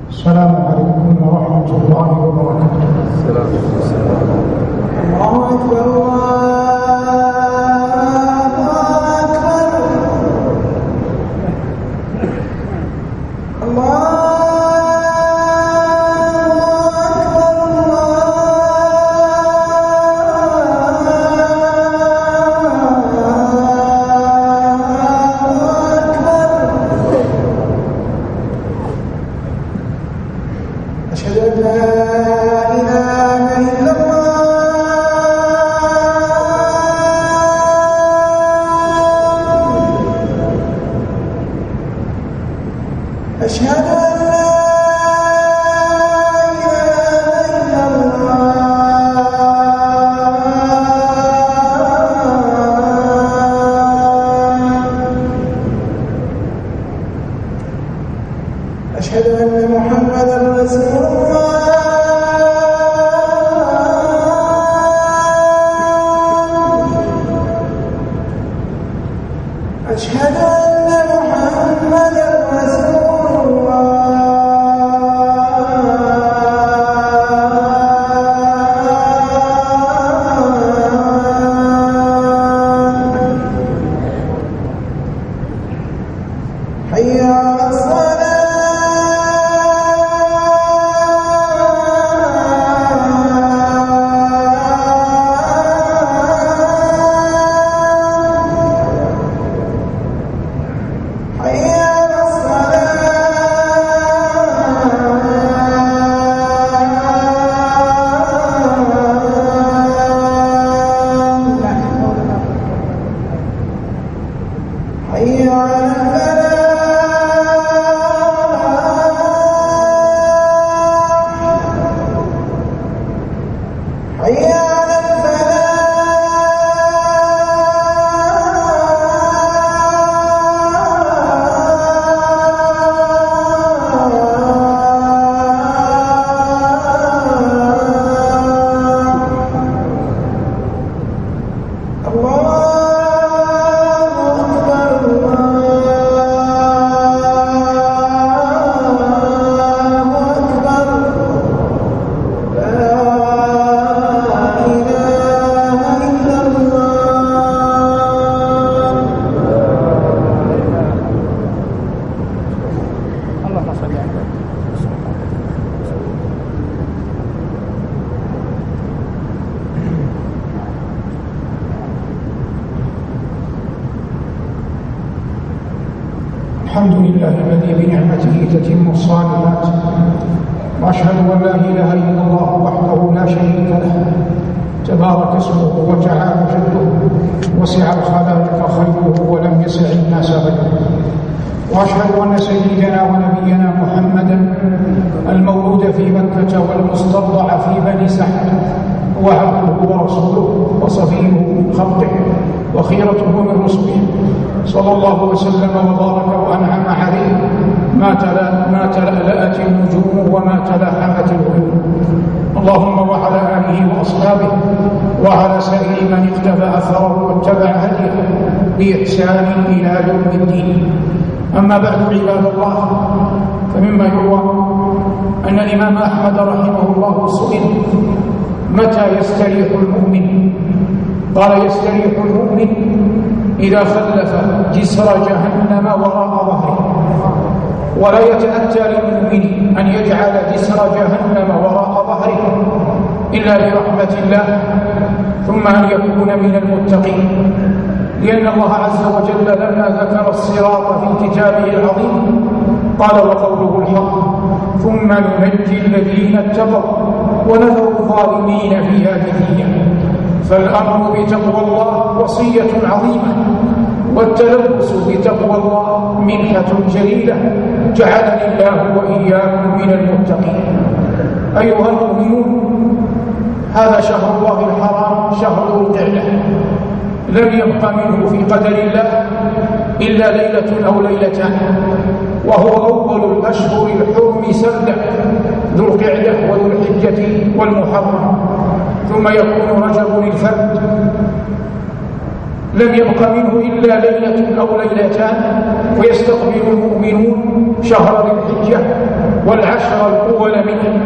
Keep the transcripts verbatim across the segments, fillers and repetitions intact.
السلام عليكم ورحمة الله وبركاته. السلام عليكم. الله أكبر الله أكبر. أشهد أن لا إله إلا الله. أشهد أن لا إله إلا الله. أشهد أن محمدا رسول الله. أشهد أن محمدا رسول الله. حي على الصلاة. حي على الفلاح. حي على الفلاح. الله الحمد لله الذي بنعمته تتم الصالحات، وأشهد أن لا إله إلا الله وحده لا شريك له، تبارك اسمه وتعالى جده، وسع الخلائق خلقه ولم يسع الناس غيره. وأشهد أن سيدنا ونبينا محمدا المولود في مكة والمسترضع في بني سحر هو عبده ورسوله وصفيه من خلقه وخيرته من رسله، صلى الله وسلم وبارك وأنعم عليه ما تلا ما تلألأت النجوم وما تلاحمت العيون. اللهم وعلى آله وأصحابه وعلى سائر من اقتفى أثره واتبع هديه بإحسان إلى يوم الدين. أما بعد عباد الله، فمما يروى أن الإمام أحمد رحمه الله سئل متى يستريح المؤمن؟ قال يستريح المؤمن إذا خلف جسر جهنم وراء ظهره. ولا يتأتى للمؤمن أن يجعل جسر جهنم وراء ظهره إلا لرحمة الله، ثم أن يكون من المتقين، لأن الله عز وجل لما ذكر الصراط في كتابه العظيم قال وقوله الحق ثم ننجي الذين اتقوا ونذر الظالمين فيها جثيا. فالأمر بتقوى الله وصية عظيمة، والتلبس بتقوى الله منحة جليلة جعلني الله وإياكم من المتقين. أيها المؤمنون، هذا شهر الله الحرام، شهر ذو القعدة، لم يبق منه في قدر الله إلا ليلة أو ليلتان، وهو أول الأشهر الحرم سردا، ذو القعدة وذو الحجة والمحرم، ثم يكون رجب الفرد، لم يبق منه إلا ليلة أو ليلتان، ويستقبل المؤمنون شهر ذي الحجة والعشر الأول منه.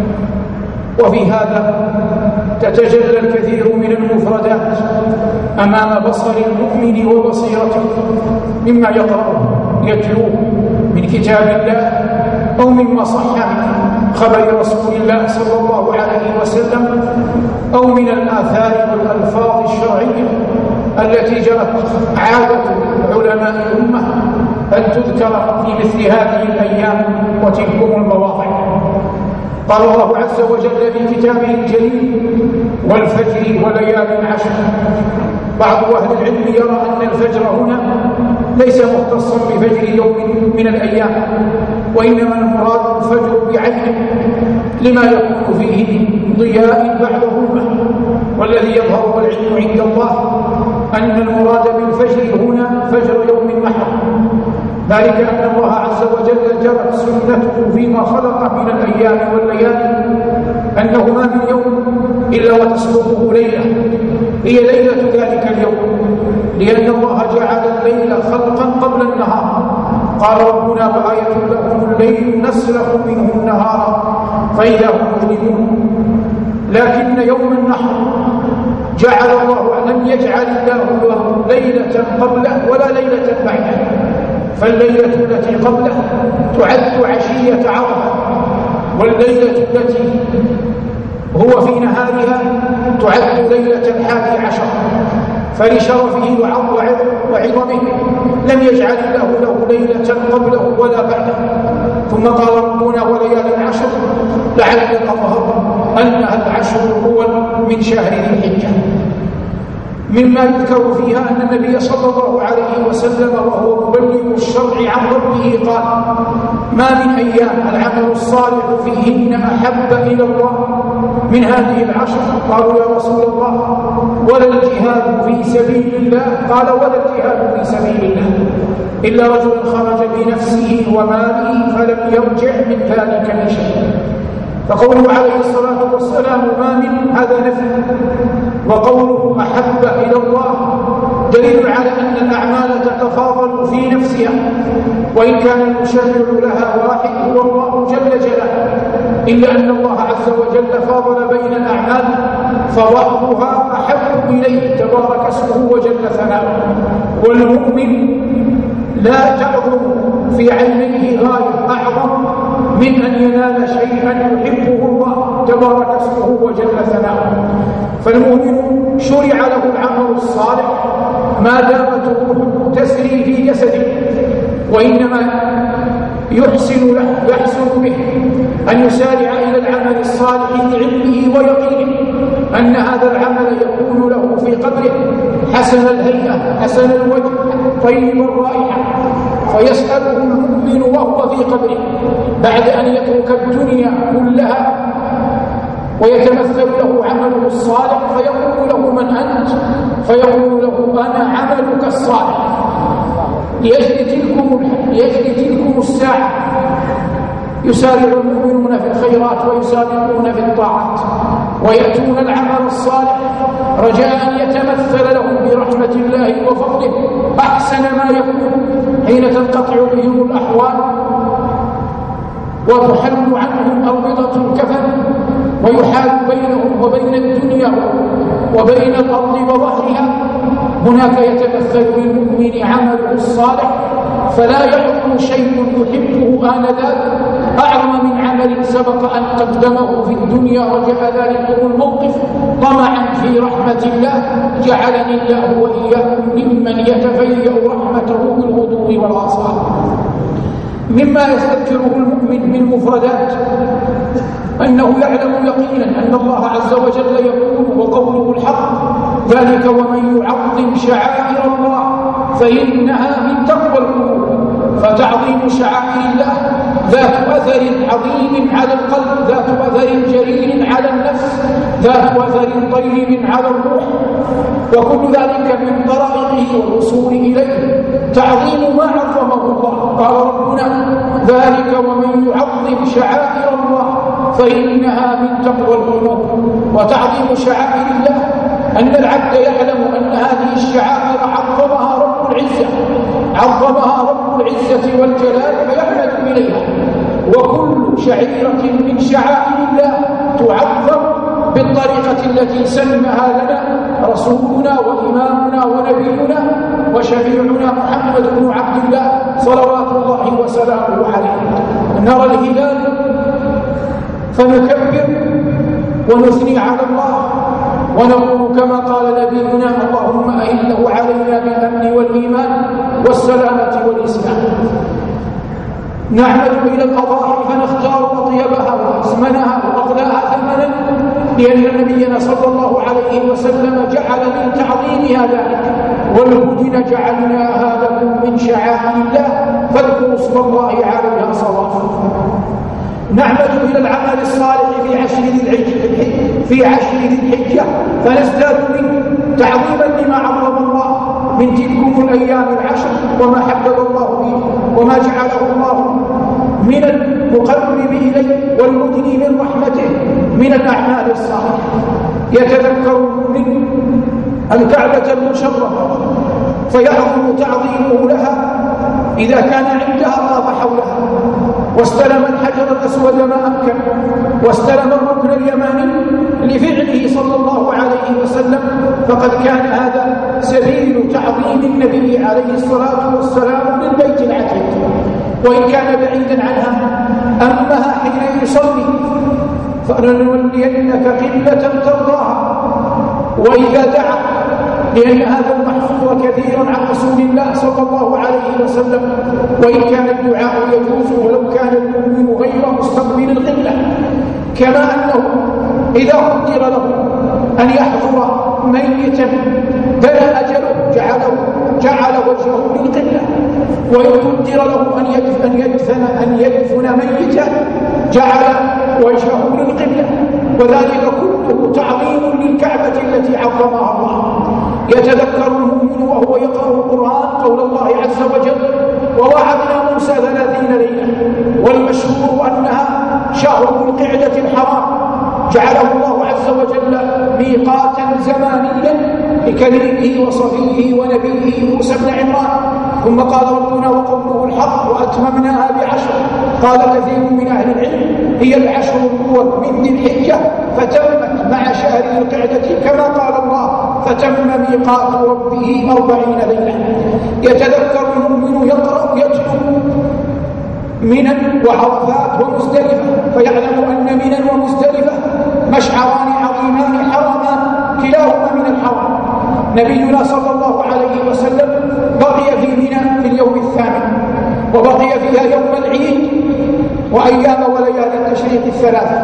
وفي هذا تتجلى الكثير من المفردات أمام بصر المؤمن وبصيرته مما يقرأه يتلوه من كتاب الله أو مما صح من خبر رسول الله صلى الله عليه وسلم أو من الآثار والألفاظ الشرعية التي جرت عادة علماء الأمة أن تذكر في مثل هذه الأيام وتلكم المواضع. قال الله عز وجل في كتابه الجليل: والفجر وليال عشر. بعض أهل العلم يرى أن الفجر هنا ليس مختصا بفجر يوم من الأيام، وإنما المراد الفجر بعينه لما يكون فيه ضياء بعد ظلمة. والذي يظهر والعلم عند الله أن المراد بالفجر هنا فجر يوم محر، ذلك أن الله عز وجل جرت سنته فيما خلق من الأيام والليالي أنه ما من يوم إلا وتسبقه ليلة هي ليلة ذلك اليوم، لأن الله جعل الليل خلقا قبل النهار. قال ربنا: وآية لكم الليل نسلخ منه النهار فإذا هم مظلمون. لكن يوم النحر جعل الله لم يجعل الله له ليلة قبله ولا ليلة بعده، فالليلة التي قبله تعد عشية عرفة، والليلة التي هو في نهارها تعد ليلة الحادي عشر. فلشرفه وعظمه لم يجعل الله له ليلة قبله ولا بعده. ثم قال ربنا: وليال عشر لعل الأظهر أنها العشر الأول من شهر ذي الحجة. مما يذكر فيها أن النبي صلى الله عليه وسلم وهو مبلغ الشرع عن ربه قال: ما من أيام العمل الصالح فيهن أحب إلى الله من هذه العشر. قالوا: يا رسول الله ولا الجهاد في سبيل الله؟ قال: ولا الجهاد في سبيل الله إلا رجل خرج بنفسه وماله فلم يرجع من ذلك بشيء. فقوله عليه الصلاة والسلام ما من هذا نفي، وقوله أحب إلى الله دليل على أن الأعمال تتفاضل في نفسها، وإن كان المشرع لها واحد هو الله جل جلاله، إلا أن الله عز وجل فاضل بين الأعمال فبعضها أحب إليه تبارك اسمه وجل ثناؤه. والمؤمن لا تعظم في عينيه غاية أعظم من أن ينال شيئا يحبه الله تبارك اسمه وجل ثناؤه. فالمؤمن شرع له العمل الصالح ما دامت روحه تسري في جسده، وإنما يحسن له يحسن به أن يسارع إلى العمل الصالح بعلمه ويقينه أن هذا العمل يكون له في قبره حسن الهيئة حسن الوجه طيب الرائحة، فيسأله المؤمن وهو في قبره بعد أن يترك الدنيا كلها ويتمثل له عمله الصالح، فيقول له: من أنت؟ فيقول له: أنا عملك الصالح. ليجري تلكم ليجري تلكم الساعة يسارع المؤمنون في الخيرات ويسابقون في الطاعات ويأتون العمل الصالح رجاء أن يتمثل لهم برحمة الله وفضله أحسن ما يكون حين تنقطع بهم الأحوال وتحل عنهم أربطة الكفن ويحال بينهم وبين الدنيا وبين الأرض وظهرها. هناك يتمثل للمؤمن عمله الصالح فلا يحكم شيء يحبه آنذاك أعظم من عمل سبق أن قدمه في الدنيا رجاء ذلك الموقف طمعا في رحمة الله. جعلني الله وإياكم ممن يتفيأ رحمته بالغدو والآصال. مما يذكره المؤمن من مفردات أنه يعلم يقينا أن الله عز وجل يقول وقوله الحق: ذلك ومن يعظم شعائر الله فإنها من تقوى القلوب. فتعظيم شعائر الله ذات أثر عظيم على القلب، ذات أثر جليل على النفس، ذات أثر طيب على الروح، وكل ذلك من طرائقه والوصول إليه تعظيم ما عظمه الله. قال ربنا: ذلك ومن يعظم شعائر الله فإنها من تقوى القلوب. وتعظيم شعائر الله أن العبد يعلم أن هذه الشعائر عظمها رب العزة عظمها رب العزة والجلال فيحمد إليها، وكل شعيرة من شعائر الله تعظم بالطريقة التي سمها لنا رسولنا وإمامنا ونبينا وشفيعنا محمد بن عبد الله صلوات الله وسلامه عليه. نرى الهلال فنكبر ونثني على الله ونقول كما قال نبينا اللهم أئنه علينا بالأمن والإيمان والسلامة والإسلام. نعمد إلى الأضاحي فنختار أطيبها وأثمنها وأغلاها ثمنا لأن نبينا صلى الله عليه وسلم جعل من تعظيمها ذلك والبدن جعلناها لكم من شعائر الله فاذكروا اسم الله عليها صوافا. نعمد إلى العمل الصالح في عشر ذي الحجة في عشر ذي الحجة فنزداد منه تعظيما لما عظم الله من تلكم الأيام العشر وما حبب الله به وما جعله الله من المقرب إليه والمدني من رحمته من الأعمال الصالحة. يتذكر من الكعبة المشرفة فيعظم تعظيمه لها إذا كان عندها طاف حولها واستلم الحجر الأسود ما أمكن واستلم الركن اليماني لفعله صلى الله عليه وسلم فقد كان هذا سبيل تعظيم النبي عليه الصلاة والسلام للبيت العتيق وإن كان بعيدا عنها أمها حين يصلي فلنولينك قبلة ترضاها وإذا دعا لأن هذا المحفوظ كثيرا عن رسول الله صلى الله عليه وسلم وإن كان الدعاء يجوز ولو كان المؤمن غير مستقبل القبلة كما أنه إذا قدر له أن يحضر ميتا بلى أجله جعله جعل وجهه للقبلة وإن قدر له أن يدفن يدفن أن يدفن ميتا جعل وجهه للقبلة وذلك كله تعظيم للكعبة التي عظمها الله. يتذكر المؤمن وهو يقرأ القرآن قول الله عز وجل ووعدنا موسى ثلاثين ليلة والمشهور أنها شهر القعدة الحرام جعله الله عز وجل ميقاتا زمانيا لكلمه وصفيه ونبيه موسى بن عمران. ثم قال ربنا وقوله الحق وأتممناها بعشر. قال كثير من أهل العلم هي العشر الأول من ذي الحجة فتمت مع شهر القعدة كما قال الله فتم ميقات ربه أربعين ليلة. يتذكر المؤمن يقرأ يتلو منى وعرفات ومزدلفة فيعلم أن منى ومزدلفة مشعران عظيمان حرمان كلاهما من الحرم. نبينا صلى الله عليه وسلم بقي في منى في اليوم الثامن وبقي فيها يوم العيد وأيام وليالي التشريق الثلاثة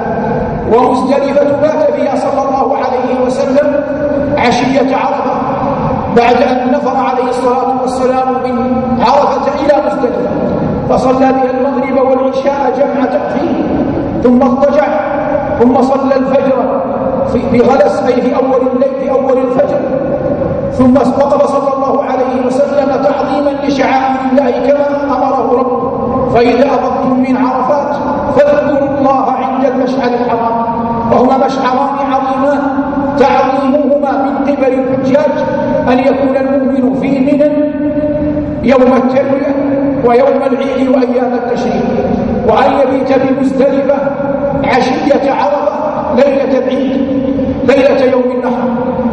ومزدلفة بات فيها صلى الله عليه وسلم عشية عرفة بعد أن نفر عليه الصلاة والسلام من عرفة إلى مزدلفة فصلى بها المغرب والعشاء جمع تأخير ثم اضطجع ثم صلى الفجر في غلس أي في أول الليل في أول الفجر ثم وقف صلى الله عليه وسلم تعظيما لشعائر الله كما أمره ربه فإذا أفضتم من عرفات فاذكروا الله عند المشعر الحرام وهما مشعران عظيمان تعظيمهما من قبل الحجاج أن يكون المؤمن في منى يوم التروية ويوم العيد وأيام التشريق وأن يبيت بمزدلفة عشية عرفة ليلة العيد ليلة يوم النحر.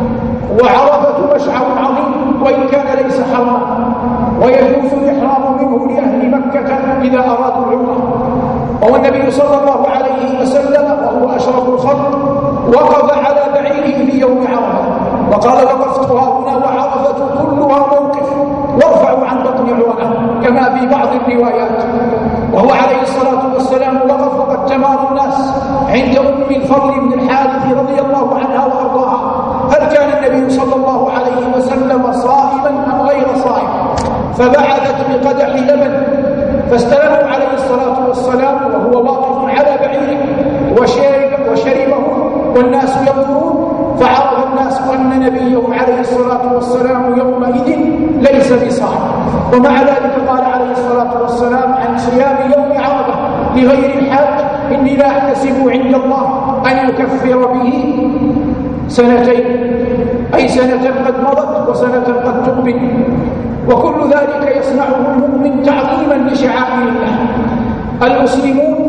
وعرفة مشعر عظيم وإن كان ليس حراما ويجوز الإحرام منه لأهل مكة إذا أرادوا العمرة. والنبي صلى الله عليه وسلم وهو أشرف الخلق وقف على بعيره في يوم عرفة وقال وقفت هنا وعرفة كلها موقف وارفعوا عن بطن عوانه كما في بعض الروايات. وهو عليه الصلاة والسلام وقف وقد تمار الناس عند أم الفضل بن الحارث رضي الله عنها وأرضاها هل كان النبي صلى الله عليه وسلم صائما أم غير صائم فبعثت بقدح لبن فاستلموا عليه الصلاة والسلام وهو واقف على بعيره وشرب وشربه والناس ينظرون فعرف الناس أن نبيهم عليه الصلاة والسلام يومئذ ليس بصائم. ومع ذلك قال عليه الصلاة والسلام عن صيام يوم عرفة لغير الحاج إني لا أحتسب عند الله أن يكفر به سنتين أي سنة قد مضت وسنة قد تقبل. وكل ذلك يصنعه المؤمن تعظيما لشعائر الله. المسلمون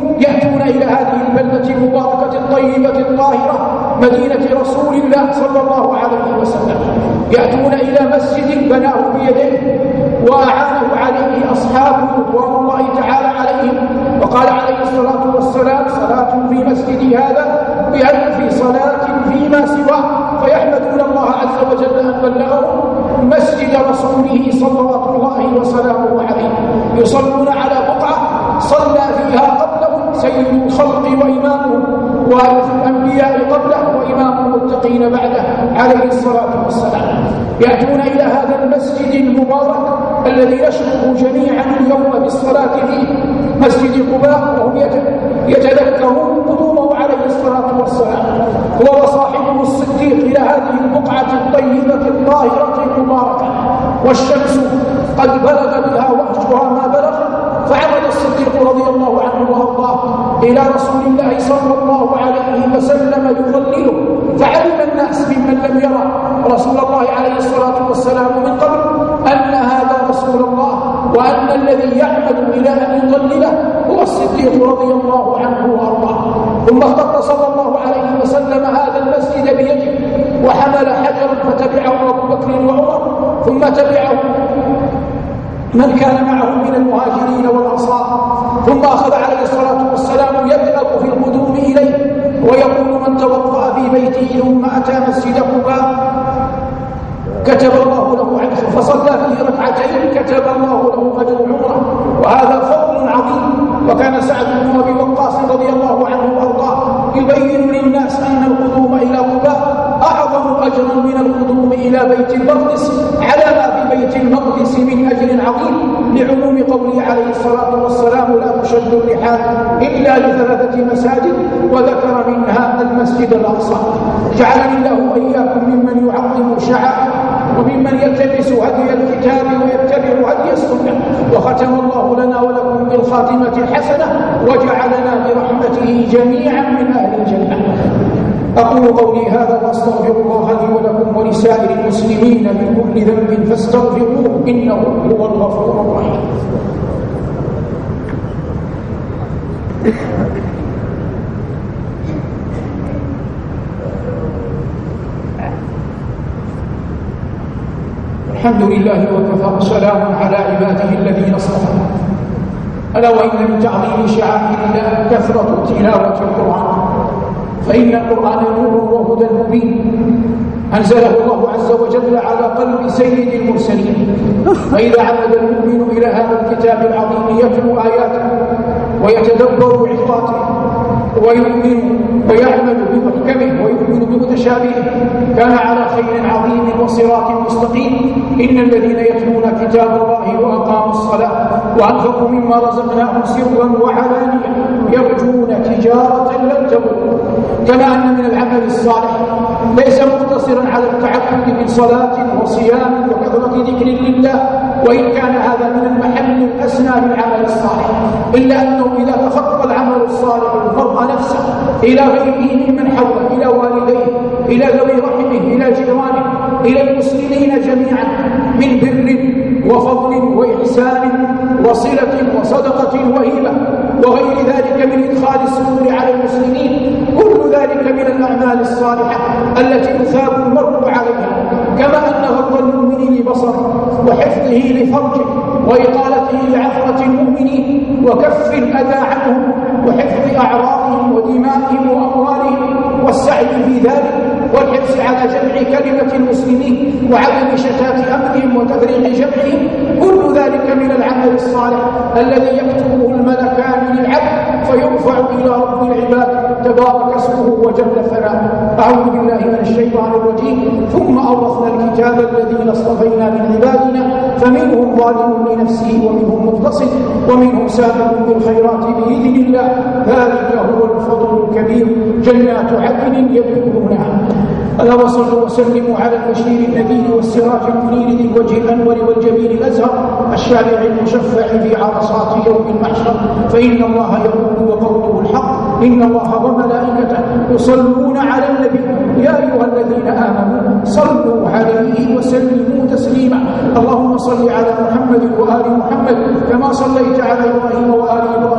البلدة المباركة الطيبة الطاهرة مدينة رسول الله صلى الله عليه وسلم، يأتون إلى مسجد بناه بيديه وأعانه عليه أصحابه رضوان الله تعالى عليهم. وقال عليه الصلاة والسلام: صلاة في مسجد هذا بألف صلاة فيما سواه، فيحمدون الله عز وجل أن بلغهم مسجد رسوله صلوات الله وسلامه عليه. يصلون على بقعة صلى فيها قبلهم سيد الخلق وإمامهم وارث الأنبياء قبله وإمام المتقين بعده عليه الصلاة والسلام. يأتون إلى هذا المسجد المبارك الذي نشكره جميعا اليوم بالصلاة فيه، مسجد قباء، وهم يتذكرون قدومه عليه الصلاة والسلام هو وصاحبه الصديق إلى هذه البقعة الطيبة الطاهرة المباركة، والشمس قد بلغ بها وحشها ما بلغ، فعمد الصديق رضي الله عنه وارضاه إلى رسول الله صلى الله عليه وسلم يظلله، فعلم الناس ممن لم يرى رسول الله عليه الصلاة والسلام من قبل أن هذا رسول الله، وأن الذي يعمد إلى أن يظلله هو الصديق رضي الله عنه وارضاه. ثم اختص صلى الله عليه وسلم هذا المسجد بيده وحمل حجرا فتبعه أبو بكر وعمر، ثم تبعه من كان معه من المهاجرين والأنصار، ثم أخذ عليه الصلاة والسلام يبلغ في القدوم إليه ويقول: من توضأ في بيته ثم أتى مسجد قباء كتب الله له عنه فصلى فيه ركعتين كتب الله له أجر عمره. وهذا فضل عظيم. وكان سعد بن أبي وقاص رضي الله عنه وأرضاه يبين للناس أن القدوم إلى قباء أعظم أجرا من القدوم إلى بيت المقدس، على ما في بيت المقدس من أجر عظيم، لعموم قوله عليه الصلاة والسلام: لا تشد الرحال إلا لثلاثة مساجد، وذكر منها المسجد الأقصى. جعلني الله وإياكم ممن يعظم شعائر وممن يلتمس هدي الكتاب ويتبع هدي السنة، وختم الله لنا ولكم بالخاتمة الحسنة، وجعلنا برحمته جميعا من أهل الجنة. أقول قولي هذا وأستغفر الله لي ولكم ولسائر المسلمين من كل ذنب فاستغفروه إنه هو الغفور الرحيم. الحمد لله وكفى، سلام على عباده الذين اصطفى. ألا وإن من تعظيم شعائر الله كثرة تلاوة القرآن، فإن القرآن نور وهدى مبين أنزله الله عز وجل على قلب سيد المرسلين. فإذا عمد المؤمن إلى هذا الكتاب العظيم يتلو آياته ويتدبر عظاته ويؤمن ويعمل بمحكمه ويؤمن بمتشابهه كان على خير عظيم وصراط مستقيم. إن الذين يتلون كتاب الله وأقاموا الصلاة وأنفقوا مما رزقناهم سرا وعلانية يرجون تجارة لن تبور. كما أن من العمل الصالح ليس مقتصرا على التعبد من صلاة وصيام وكثرة ذكر لله، وإن كان هذا من المحل الأسنى للعمل الصالح، إلا أنه إذا تخطى العمل الصالح المرء نفسه إلى غيره ممن حوله، إلى والديه، إلى ذوي رحمه، إلى جيرانه، إلى المسلمين جميعا، من بر وفضل وإحسان وصلة وصدقة وهبة وغير ذلك من إدخال السرور على المسلمين، كل ذلك من الأعمال الصالحة التي يثاب المرء عليها. كما أن غض المؤمن لبصره وحفظه لفرجه وإطالته لعثرة المؤمنين وكف الأذى عنهم وحفظ أعراضهم ودمائهم وأموالهم والسعي في ذلك والحرص على جمع كلمة المسلمين وعدم شتات أمرهم وتفريق جمعهم، كل ذلك من العمل الصالح الذي يكتبه الملكان للعبد فيرفع إلى رب العباد تبارك اسمه وجل ثناؤه. أعوذ بالله من الشيطان الرجيم. ثم أورثنا الكتاب الذين اصطفينا من عبادنا فمنهم ظالم لنفسه ومنهم مقتصد ومنهم سابق بالخيرات بإذن الله، ذلك هو الفضل الكبير. جنات عدن يدخلونها. ألا وصلوا وسلموا على البشير النذير والسراج المنير ذي الوجه الأنور والجبين الأزهر الشارع المشفع في عرصات يوم المحشر. فإن الله يقول وقوله الحق: إن الله وملائكته يصلون على النبي يا أيها الذين آمنوا صلوا عليه وسلموا تسليما. اللهم صل على محمد وآل محمد كما صليت على إبراهيم وآل إبراهيم في العالمين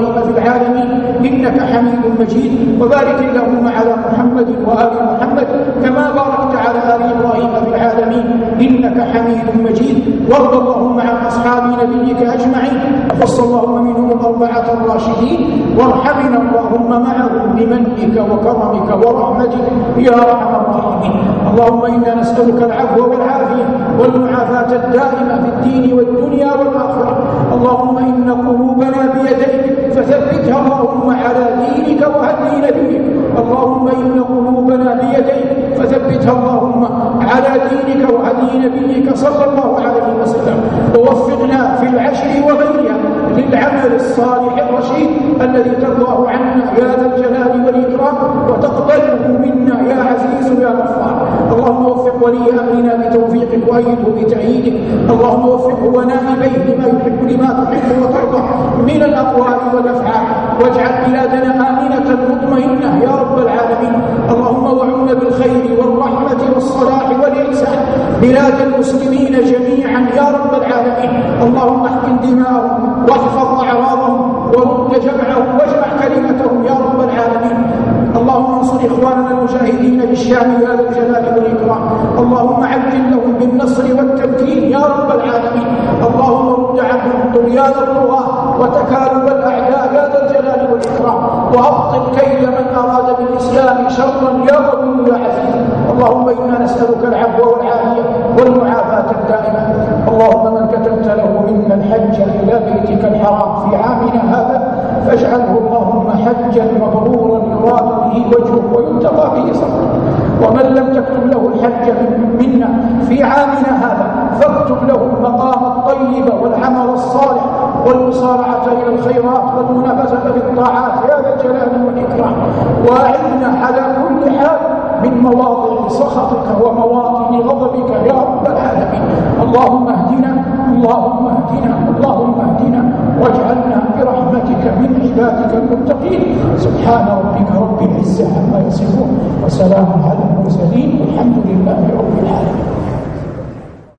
العالمين إنك حميد مجيد. وبارك اللهم على محمد وآل محمد كما باركت على آل إبراهيم في العالمين إنك حميد مجيد. وارض اللهم عن أصحاب نبيك أجمعين، وخص اللهم منهم الأربعة الراشدين، وارحمنا اللهم معهم بمنك وكرمك ورحمتك يا أرحم الراحمين. اللهم إنا نسألك العفو والعافية والمعافاة الدائمة في الدين والدنيا والآخرة. اللهم إن قلوبنا بيديك فثبتها اللهم على دينك وهدي نبيك. اللهم إن قلوبنا بيديك فثبتها اللهم على دينك وهدي نبيك صلى الله عليه وسلم. ووفقنا في العشر وغيرها للعمل الصالح الرشيد الذي ترضاه عنا يا ذا الجلال والإكرام وتقبله منا يا عزيز يا غفار. اللهم وفق ولي أمرنا بتوفيقك وأيده بتأييدك. اللهم وفقه ونائبيه لما يحب لما تحب وترضى من الأقوال والأفعال، واجعل بلادنا آمنة مطمئنة يا رب العالمين. اللهم وعم بالخير والرحمة والصلاح والإحسان بلاد المسلمين جميعا يا رب العالمين. اللهم احقن دماءهم واحفظ أعراضهم ورد جمعهم واجمع كلمتهم يا رب العالمين. اللهم انصر إخواننا المجاهدين بالشام يا ذا الجلال والإكرام. اللهم عجل لهم بالنصر والتمكين يا رب العالمين. اللهم رد عنهم طغيان الطغاة وتكالب الأعداء يا ذا الجلال والإكرام، وأبطل كيد من أراد بالإسلام شرا يا قوي يا عزيز. اللهم إنا نسألك العفو والعافية والمعافاة الدائمة. اللهم من كتبت له منا الحج إلى بيتك الحرام في عامنا هذا فاجعله اللهم حجا مبرورا يراد به وجهك ويتقى به صدرك. ومن لم تكتب له الحج منا في عامنا هذا فاكتب له المقام الطيب والعمل الصالح والمصارعة إلى الخيرات والمنافسة بالطاعات يا ذا الجلال والإكرام. وأعذنا على كل حال من مواضع سخطك ومواطن غضبك يا رب العالمين. اللهم اهدنا اللهم اهدنا اللهم اهدنا واجعلنا برحمتك من عبادك المتقين. سبحان ربك رب العزة عما يصفون وسلام على المرسلين والحمد لله رب العالمين.